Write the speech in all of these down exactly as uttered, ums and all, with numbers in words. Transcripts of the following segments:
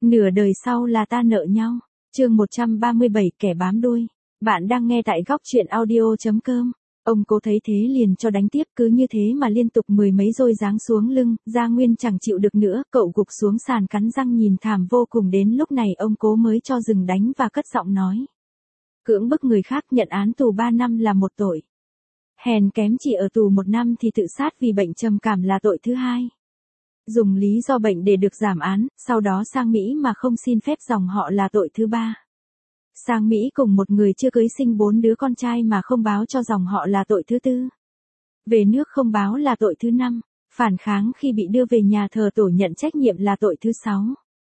Nửa đời sau là ta nợ nhau. Chương một trăm ba mươi bảy kẻ bám đuôi. Bạn đang nghe tại góc truyện audio chấm com. Ông Cố thấy thế liền cho đánh tiếp, cứ như thế mà liên tục mười mấy rồi giáng xuống lưng, Gia Nguyên chẳng chịu được nữa, cậu gục xuống sàn cắn răng nhìn thảm vô cùng. Đến lúc này ông Cố mới cho dừng đánh và cất giọng nói. Cưỡng bức người khác nhận án tù ba năm là một tội. Hèn kém chỉ ở tù một năm thì tự sát vì bệnh trầm cảm là tội thứ hai. Dùng lý do bệnh để được giảm án, sau đó sang Mỹ mà không xin phép dòng họ là tội thứ ba. Sang Mỹ cùng một người chưa cưới sinh bốn đứa con trai mà không báo cho dòng họ là tội thứ tư. Về nước không báo là tội thứ năm. Phản kháng khi bị đưa về nhà thờ tổ nhận trách nhiệm là tội thứ sáu.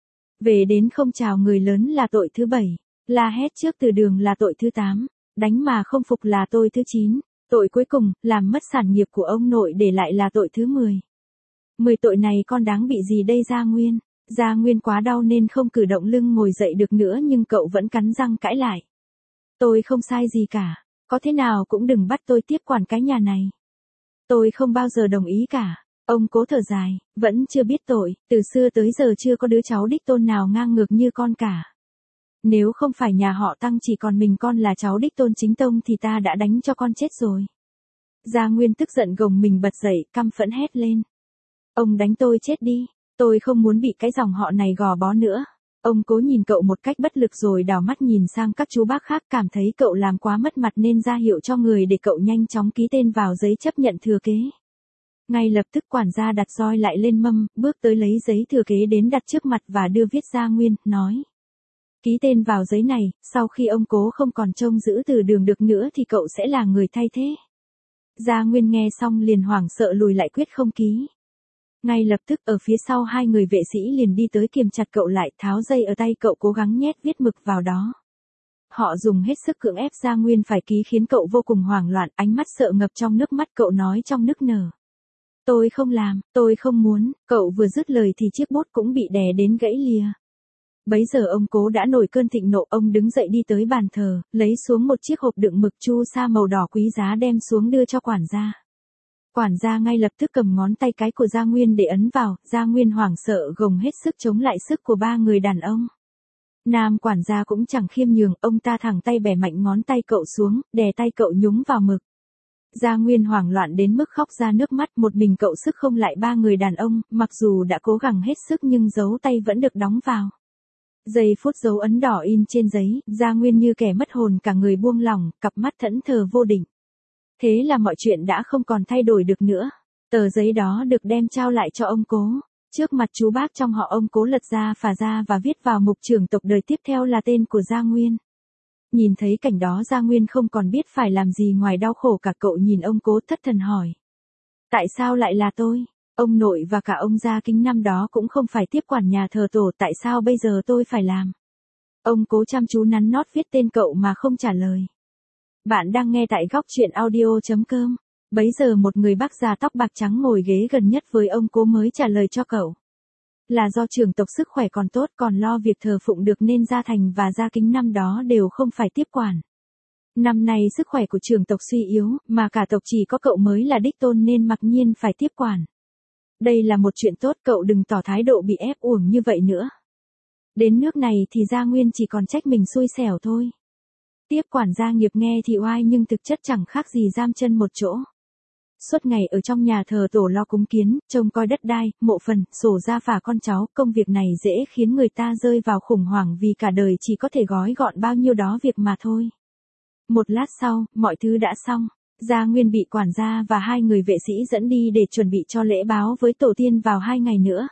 Về đến không chào người lớn là tội thứ bảy. La hét trước từ đường là tội thứ tám. Đánh mà không phục là tội thứ chín. Tội cuối cùng, làm mất sản nghiệp của ông nội để lại là tội thứ mười. Mười tội này con đáng bị gì đây Gia Nguyên? Gia Nguyên quá đau nên không cử động lưng ngồi dậy được nữa, nhưng cậu vẫn cắn răng cãi lại. Tôi không sai gì cả, có thế nào cũng đừng bắt tôi tiếp quản cái nhà này. Tôi không bao giờ đồng ý cả. Ông Cố thở dài, vẫn chưa biết tội, từ xưa tới giờ chưa có đứa cháu đích tôn nào ngang ngược như con cả. Nếu không phải nhà họ Tăng chỉ còn mình con là cháu đích tôn chính tông thì ta đã đánh cho con chết rồi. Gia Nguyên tức giận gồng mình bật dậy, căm phẫn hét lên. Ông đánh tôi chết đi, tôi không muốn bị cái dòng họ này gò bó nữa. Ông Cố nhìn cậu một cách bất lực rồi đảo mắt nhìn sang các chú bác khác, cảm thấy cậu làm quá mất mặt nên ra hiệu cho người để cậu nhanh chóng ký tên vào giấy chấp nhận thừa kế. Ngay lập tức quản gia đặt roi lại lên mâm, bước tới lấy giấy thừa kế đến đặt trước mặt và đưa viết Gia Nguyên, nói. Ký tên vào giấy này, sau khi ông Cố không còn trông giữ từ đường được nữa thì cậu sẽ là người thay thế. Gia Nguyên nghe xong liền hoảng sợ lùi lại quyết không ký. Ngay lập tức ở phía sau hai người vệ sĩ liền đi tới kiềm chặt cậu lại, tháo dây ở tay cậu, cố gắng nhét viết mực vào đó. Họ dùng hết sức cưỡng ép Gia Nguyên phải ký khiến cậu vô cùng hoảng loạn, ánh mắt sợ ngập trong nước mắt, cậu nói trong nức nở. Tôi không làm, tôi không muốn. Cậu vừa dứt lời thì chiếc bút cũng bị đè đến gãy lìa. Bấy giờ ông Cố đã nổi cơn thịnh nộ, ông đứng dậy đi tới bàn thờ, lấy xuống một chiếc hộp đựng mực chu sa màu đỏ quý giá đem xuống đưa cho quản gia. Quản gia ngay lập tức cầm ngón tay cái của Gia Nguyên để ấn vào, Gia Nguyên hoảng sợ gồng hết sức chống lại sức của ba người đàn ông. Nam quản gia cũng chẳng khiêm nhường, ông ta thẳng tay bẻ mạnh ngón tay cậu xuống, đè tay cậu nhúng vào mực. Gia Nguyên hoảng loạn đến mức khóc ra nước mắt, một mình cậu sức không lại ba người đàn ông, mặc dù đã cố gắng hết sức nhưng dấu tay vẫn được đóng vào. Giây phút dấu ấn đỏ in trên giấy, Gia Nguyên như kẻ mất hồn, cả người buông lỏng, cặp mắt thẫn thờ vô định. Thế là mọi chuyện đã không còn thay đổi được nữa. Tờ giấy đó được đem trao lại cho ông Cố. Trước mặt chú bác trong họ, ông Cố lật ra phà ra và viết vào mục trưởng tộc đời tiếp theo là tên của Gia Nguyên. Nhìn thấy cảnh đó Gia Nguyên không còn biết phải làm gì ngoài đau khổ cả, cậu nhìn ông Cố thất thần hỏi. Tại sao lại là tôi? Ông nội và cả ông Gia Kính năm đó cũng không phải tiếp quản nhà thờ tổ, tại sao bây giờ tôi phải làm? Ông Cố chăm chú nắn nót viết tên cậu mà không trả lời. Bạn đang nghe tại góc truyện audio chấm com. Bấy giờ một người bác già tóc bạc trắng ngồi ghế gần nhất với ông Cố mới trả lời cho cậu. Là do trưởng tộc sức khỏe còn tốt, còn lo việc thờ phụng được nên Gia Thành và Gia Kính năm đó đều không phải tiếp quản. Năm nay sức khỏe của trưởng tộc suy yếu, mà cả tộc chỉ có cậu mới là đích tôn nên mặc nhiên phải tiếp quản. Đây là một chuyện tốt, cậu đừng tỏ thái độ bị ép uổng như vậy nữa. Đến nước này thì Gia Nguyên chỉ còn trách mình xui xẻo thôi. Tiếp quản gia nghiệp nghe thì oai nhưng thực chất chẳng khác gì giam chân một chỗ. Suốt ngày ở trong nhà thờ tổ lo cúng kiến, trông coi đất đai, mộ phần, sổ gia phả con cháu, công việc này dễ khiến người ta rơi vào khủng hoảng vì cả đời chỉ có thể gói gọn bao nhiêu đó việc mà thôi. Một lát sau, mọi thứ đã xong. Gia Nguyên bị quản gia và hai người vệ sĩ dẫn đi để chuẩn bị cho lễ báo với tổ tiên vào hai ngày nữa.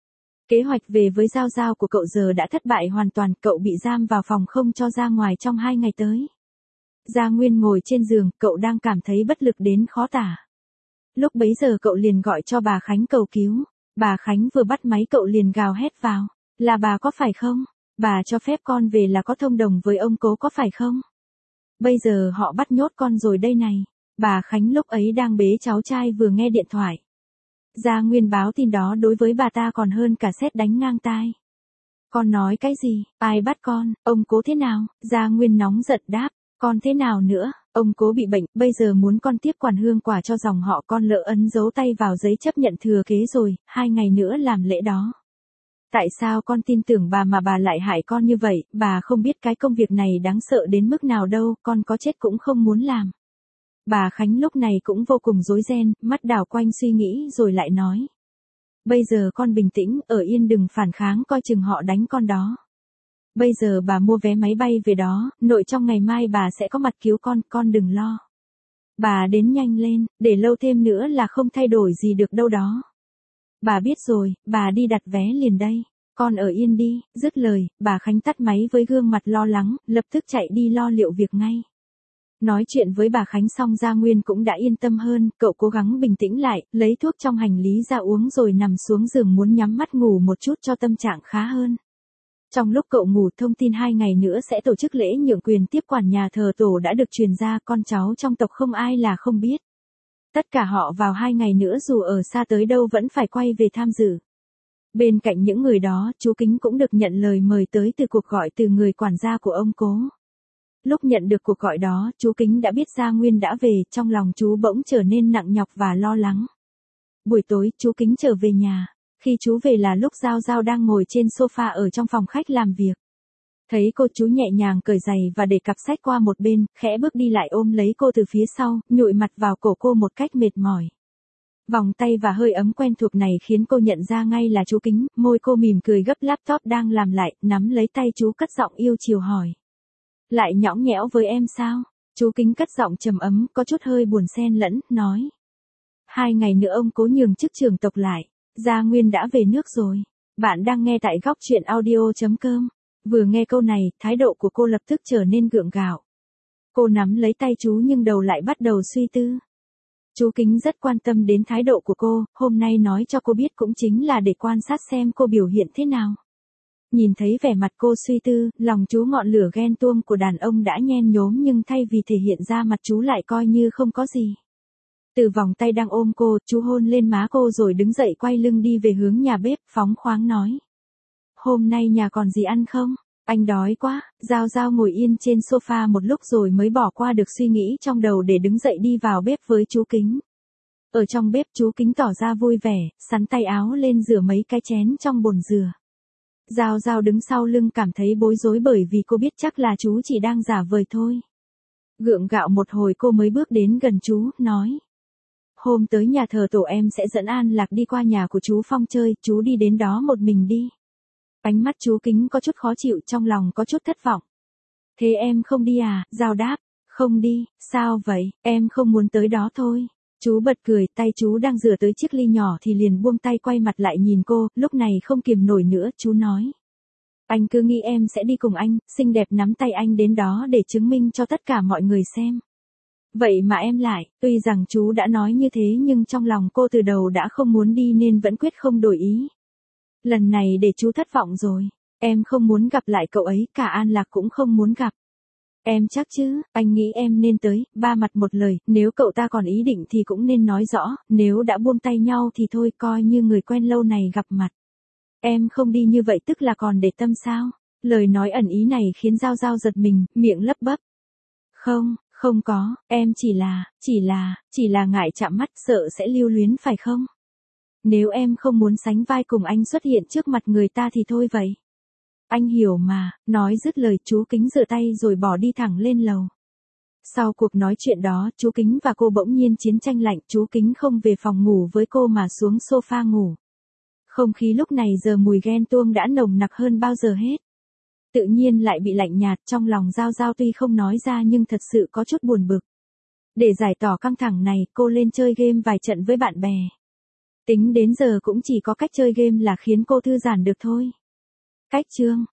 Kế hoạch về với Giao Giao của cậu giờ đã thất bại hoàn toàn, cậu bị giam vào phòng không cho ra ngoài trong hai ngày tới. Gia Nguyên ngồi trên giường, cậu đang cảm thấy bất lực đến khó tả. Lúc bấy giờ cậu liền gọi cho bà Khánh cầu cứu. Bà Khánh vừa bắt máy cậu liền gào hét vào. Là bà có phải không? Bà cho phép con về là có thông đồng với ông Cố có phải không? Bây giờ họ bắt nhốt con rồi đây này. Bà Khánh lúc ấy đang bế cháu trai vừa nghe điện thoại. Gia Nguyên báo tin đó đối với bà ta còn hơn cả sét đánh ngang tai. Con nói cái gì? Ai bắt con? Ông Cố thế nào? Gia Nguyên nóng giận đáp. Con thế nào nữa? Ông Cố bị bệnh, bây giờ muốn con tiếp quản hương quả cho dòng họ, con lỡ ấn dấu tay vào giấy chấp nhận thừa kế rồi, hai ngày nữa làm lễ đó. Tại sao con tin tưởng bà mà bà lại hại con như vậy, bà không biết cái công việc này đáng sợ đến mức nào đâu, con có chết cũng không muốn làm. Bà Khánh lúc này cũng vô cùng rối ren, mắt đảo quanh suy nghĩ rồi lại nói. Bây giờ con bình tĩnh, ở yên đừng phản kháng coi chừng họ đánh con đó. Bây giờ bà mua vé máy bay về đó, nội trong ngày mai bà sẽ có mặt cứu con, con đừng lo. Bà đến nhanh lên, để lâu thêm nữa là không thay đổi gì được đâu đó. Bà biết rồi, bà đi đặt vé liền đây. Con ở yên đi, dứt lời, bà Khánh tắt máy với gương mặt lo lắng, lập tức chạy đi lo liệu việc ngay. Nói chuyện với bà Khánh xong Gia Nguyên cũng đã yên tâm hơn, cậu cố gắng bình tĩnh lại, lấy thuốc trong hành lý ra uống rồi nằm xuống giường muốn nhắm mắt ngủ một chút cho tâm trạng khá hơn. Trong lúc cậu ngủ thông tin hai ngày nữa sẽ tổ chức lễ nhượng quyền tiếp quản nhà thờ tổ đã được truyền ra, con cháu trong tộc không ai là không biết. Tất cả họ vào hai ngày nữa dù ở xa tới đâu vẫn phải quay về tham dự. Bên cạnh những người đó, chú Kính cũng được nhận lời mời tới từ cuộc gọi từ người quản gia của ông Cố. Lúc nhận được cuộc gọi đó, chú Kính đã biết Gia Nguyên đã về, trong lòng chú bỗng trở nên nặng nhọc và lo lắng. Buổi tối, chú Kính trở về nhà. Khi chú về là lúc Giao Giao đang ngồi trên sofa ở trong phòng khách làm việc. Thấy cô chú nhẹ nhàng cởi giày và để cặp sách qua một bên, khẽ bước đi lại ôm lấy cô từ phía sau, nhụi mặt vào cổ cô một cách mệt mỏi. Vòng tay và hơi ấm quen thuộc này khiến cô nhận ra ngay là chú Kính, môi cô mỉm cười gấp laptop đang làm lại, nắm lấy tay chú cất giọng yêu chiều hỏi. Lại nhõng nhẽo với em sao? Chú Kính cất giọng trầm ấm, có chút hơi buồn xen lẫn, nói. Hai ngày nữa ông Cố nhường chức trưởng tộc lại, Gia Nguyên đã về nước rồi. Bạn đang nghe tại góc truyện audio chấm com. Vừa nghe câu này, thái độ của cô lập tức trở nên gượng gạo. Cô nắm lấy tay chú nhưng đầu lại bắt đầu suy tư. Chú Kính rất quan tâm đến thái độ của cô, hôm nay nói cho cô biết cũng chính là để quan sát xem cô biểu hiện thế nào. Nhìn thấy vẻ mặt cô suy tư, lòng chú ngọn lửa ghen tuông của đàn ông đã nhen nhốm nhưng thay vì thể hiện ra mặt chú lại coi như không có gì. Từ vòng tay đang ôm cô, chú hôn lên má cô rồi đứng dậy quay lưng đi về hướng nhà bếp, phóng khoáng nói. Hôm nay nhà còn gì ăn không? Anh đói quá. Giao Giao ngồi yên trên sofa một lúc rồi mới bỏ qua được suy nghĩ trong đầu để đứng dậy đi vào bếp với chú Kính. Ở trong bếp chú Kính tỏ ra vui vẻ, sắn tay áo lên rửa mấy cái chén trong bồn rửa. Giao Giao đứng sau lưng cảm thấy bối rối bởi vì cô biết chắc là chú chỉ đang giả vời thôi. Gượng gạo một hồi cô mới bước đến gần chú, nói. Hôm tới nhà thờ tổ em sẽ dẫn An Lạc đi qua nhà của chú Phong chơi, chú đi đến đó một mình đi. Ánh mắt chú Kính có chút khó chịu, trong lòng có chút thất vọng. Thế em không đi à? Giao đáp. Không đi. Sao vậy? Em không muốn tới đó thôi. Chú bật cười, tay chú đang rửa tới chiếc ly nhỏ thì liền buông tay quay mặt lại nhìn cô, lúc này không kiềm nổi nữa, chú nói. Anh cứ nghĩ em sẽ đi cùng anh, xinh đẹp nắm tay anh đến đó để chứng minh cho tất cả mọi người xem. Vậy mà em lại, tuy rằng chú đã nói như thế nhưng trong lòng cô từ đầu đã không muốn đi nên vẫn quyết không đổi ý. Lần này để chú thất vọng rồi, em không muốn gặp lại cậu ấy, cả An Lạc cũng không muốn gặp. Em chắc chứ, anh nghĩ em nên tới, ba mặt một lời, nếu cậu ta còn ý định thì cũng nên nói rõ, nếu đã buông tay nhau thì thôi coi như người quen lâu này gặp mặt. Em không đi như vậy tức là còn để tâm sao? Lời nói ẩn ý này khiến Giao Giao giật mình, miệng lấp bấp. Không, không có, em chỉ là, chỉ là, chỉ là ngại chạm mắt sợ sẽ lưu luyến phải không? Nếu em không muốn sánh vai cùng anh xuất hiện trước mặt người ta thì thôi vậy. Anh hiểu mà, nói dứt lời chú Kính rửa tay rồi bỏ đi thẳng lên lầu. Sau cuộc nói chuyện đó, chú Kính và cô bỗng nhiên chiến tranh lạnh, chú Kính không về phòng ngủ với cô mà xuống sofa ngủ. Không khí lúc này giờ mùi ghen tuông đã nồng nặc hơn bao giờ hết. Tự nhiên lại bị lạnh nhạt, trong lòng Giao Giao tuy không nói ra nhưng thật sự có chút buồn bực. Để giải tỏa căng thẳng này, cô lên chơi game vài trận với bạn bè. Tính đến giờ cũng chỉ có cách chơi game là khiến cô thư giãn được thôi. Cách chương